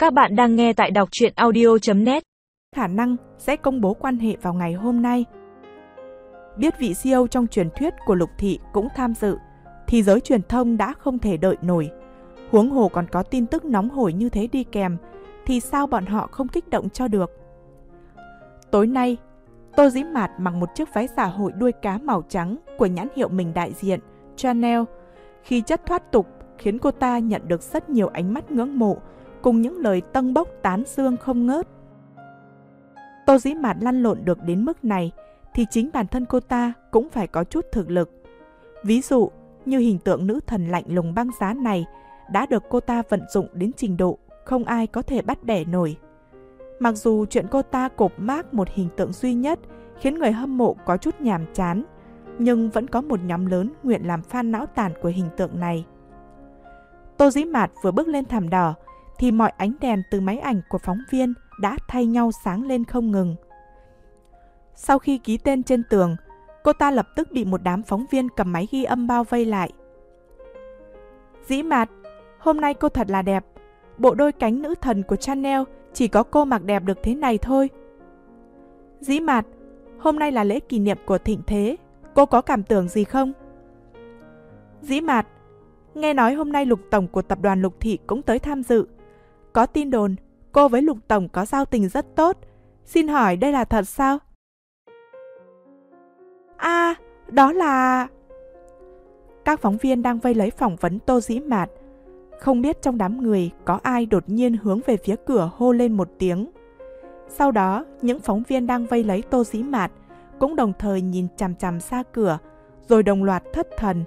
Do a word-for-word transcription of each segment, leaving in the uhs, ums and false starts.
Các bạn đang nghe tại đọc truyện audio chấm net. Khả năng sẽ công bố quan hệ vào ngày hôm nay. Biết vị xê e ô trong truyền thuyết của Lục Thị cũng tham dự, thì giới truyền thông đã không thể đợi nổi. Huống hồ còn có tin tức nóng hổi như thế đi kèm, thì sao bọn họ không kích động cho được. Tối nay, Tô Dĩ Mạt mặc một chiếc váy xã hội đuôi cá màu trắng của nhãn hiệu mình đại diện, Chanel. Khi chất thoát tục khiến cô ta nhận được rất nhiều ánh mắt ngưỡng mộ, cùng những lời tâng bốc tán dương không ngớt. Tô Dĩ Mạt lăn lộn được đến mức này, thì chính bản thân cô ta cũng phải có chút thực lực. Ví dụ như hình tượng nữ thần lạnh lùng băng giá này đã được cô ta vận dụng đến trình độ không ai có thể bắt bẻ nổi. Mặc dù chuyện cô ta cộp mác một hình tượng duy nhất khiến người hâm mộ có chút nhàm chán, nhưng vẫn có một nhóm lớn nguyện làm fan não tàn của hình tượng này. Tô Dĩ Mạt vừa bước lên thảm đỏ thì mọi ánh đèn từ máy ảnh của phóng viên đã thay nhau sáng lên không ngừng. Sau khi ký tên trên tường, cô ta lập tức bị một đám phóng viên cầm máy ghi âm bao vây lại. Dĩ Mạt, hôm nay cô thật là đẹp. Bộ đôi cánh nữ thần của Chanel chỉ có cô mặc đẹp được thế này thôi. Dĩ Mạt, hôm nay là lễ kỷ niệm của thịnh thế, cô có cảm tưởng gì không? Dĩ Mạt, nghe nói hôm nay Lục Tổng của tập đoàn Lục Thị cũng tới tham dự. Có tin đồn cô với Lục Tổng có giao tình rất tốt. Xin hỏi đây là thật sao? À, đó là... Các phóng viên đang vây lấy phỏng vấn Tô Dĩ Mạt. Không biết trong đám người có ai đột nhiên hướng về phía cửa hô lên một tiếng. Sau đó, những phóng viên đang vây lấy Tô Dĩ Mạt cũng đồng thời nhìn chằm chằm xa cửa, rồi đồng loạt thất thần.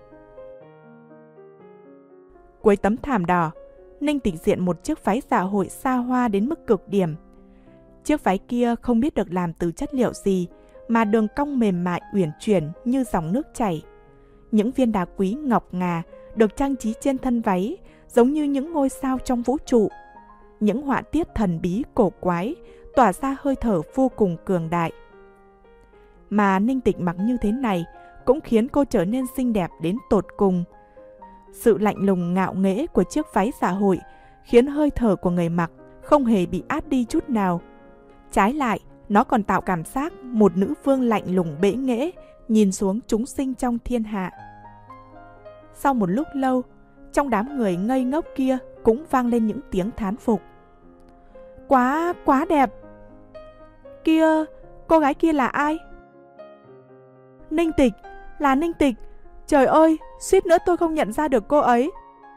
Cuối tấm thảm đỏ, Ninh Tịch diện một chiếc váy dạ hội xa hoa đến mức cực điểm. Chiếc váy kia không biết được làm từ chất liệu gì, mà đường cong mềm mại uyển chuyển như dòng nước chảy. Những viên đá quý ngọc ngà được trang trí trên thân váy giống như những ngôi sao trong vũ trụ. Những họa tiết thần bí cổ quái tỏa ra hơi thở vô cùng cường đại. Mà Ninh Tịch mặc như thế này cũng khiến cô trở nên xinh đẹp đến tột cùng. Sự lạnh lùng ngạo nghễ của chiếc váy dạ hội khiến hơi thở của người mặc không hề bị át đi chút nào. Trái lại, nó còn tạo cảm giác một nữ vương lạnh lùng bẽ nghễ nhìn xuống chúng sinh trong thiên hạ. Sau một lúc lâu, trong đám người ngây ngốc kia cũng vang lên những tiếng thán phục. Quá, quá đẹp! Kia, cô gái kia là ai? Ninh Tịch, là Ninh Tịch! Trời ơi, suýt nữa tôi không nhận ra được cô ấy.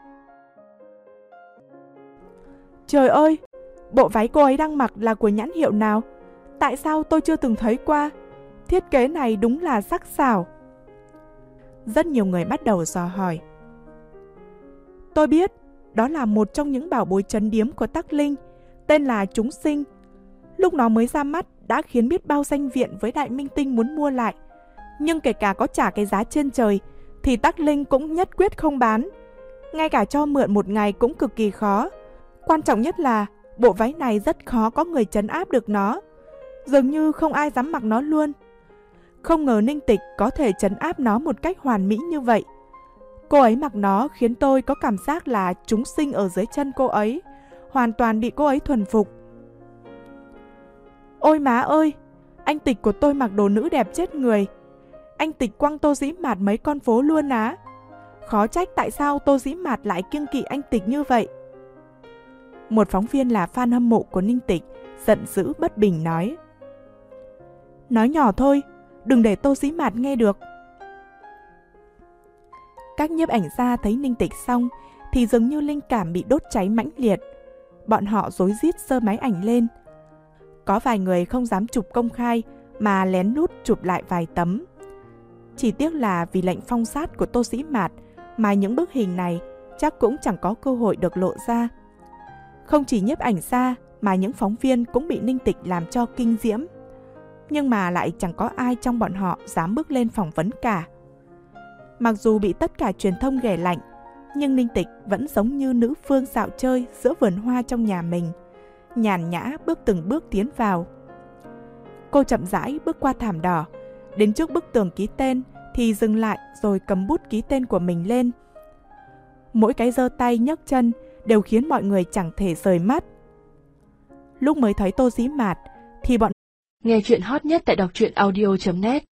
Trời ơi, bộ váy cô ấy đang mặc là của nhãn hiệu nào? Tại sao tôi chưa từng thấy qua? Thiết kế này đúng là sắc sảo. Rất nhiều người bắt đầu dò hỏi. Tôi biết, đó là một trong những bảo bối trấn điếm của Tắc Linh, tên là Chúng Sinh. Lúc nó mới ra mắt đã khiến biết bao danh viện với đại minh tinh muốn mua lại. Nhưng kể cả có trả cái giá trên trời, thì Tắc Linh cũng nhất quyết không bán. Ngay cả cho mượn một ngày cũng cực kỳ khó. Quan trọng nhất là bộ váy này rất khó có người trấn áp được nó. Dường như không ai dám mặc nó luôn. Không ngờ Ninh Tịch có thể trấn áp nó một cách hoàn mỹ như vậy. Cô ấy mặc nó khiến tôi có cảm giác là chúng sinh ở dưới chân cô ấy, hoàn toàn bị cô ấy thuần phục. Ôi má ơi, anh Tịch của tôi mặc đồ nữ đẹp chết người. Anh Tịch quăng Tô Dĩ Mạt mấy con phố luôn á. Khó trách tại sao Tô Dĩ Mạt lại kiêng kỵ anh Tịch như vậy. Một phóng viên là fan hâm mộ của Ninh Tịch giận dữ bất bình nói. Nói nhỏ thôi, đừng để Tô Dĩ Mạt nghe được. Các nhiếp ảnh gia thấy Ninh Tịch xong thì dường như linh cảm bị đốt cháy mãnh liệt. Bọn họ rối rít giơ máy ảnh lên. Có vài người không dám chụp công khai mà lén lút chụp lại vài tấm. Chỉ tiếc là vì lệnh phong sát của Tô Dĩ Mạt mà những bức hình này chắc cũng chẳng có cơ hội được lộ ra. Không chỉ nhiếp ảnh gia mà những phóng viên cũng bị Ninh Tịch làm cho kinh diễm. Nhưng mà lại chẳng có ai trong bọn họ dám bước lên phỏng vấn cả. Mặc dù bị tất cả truyền thông ghẻ lạnh, nhưng Ninh Tịch vẫn giống như nữ vương dạo chơi giữa vườn hoa trong nhà mình, nhàn nhã bước từng bước tiến vào. Cô chậm rãi bước qua thảm đỏ, đến trước bức tường ký tên thì dừng lại rồi cầm bút ký tên của mình lên. Mỗi cái giơ tay nhấc chân đều khiến mọi người chẳng thể rời mắt. lúc mới thấy Tô Dĩ Mạt thì bọn Nghe chuyện hot nhất tại đọc truyện audio chấm net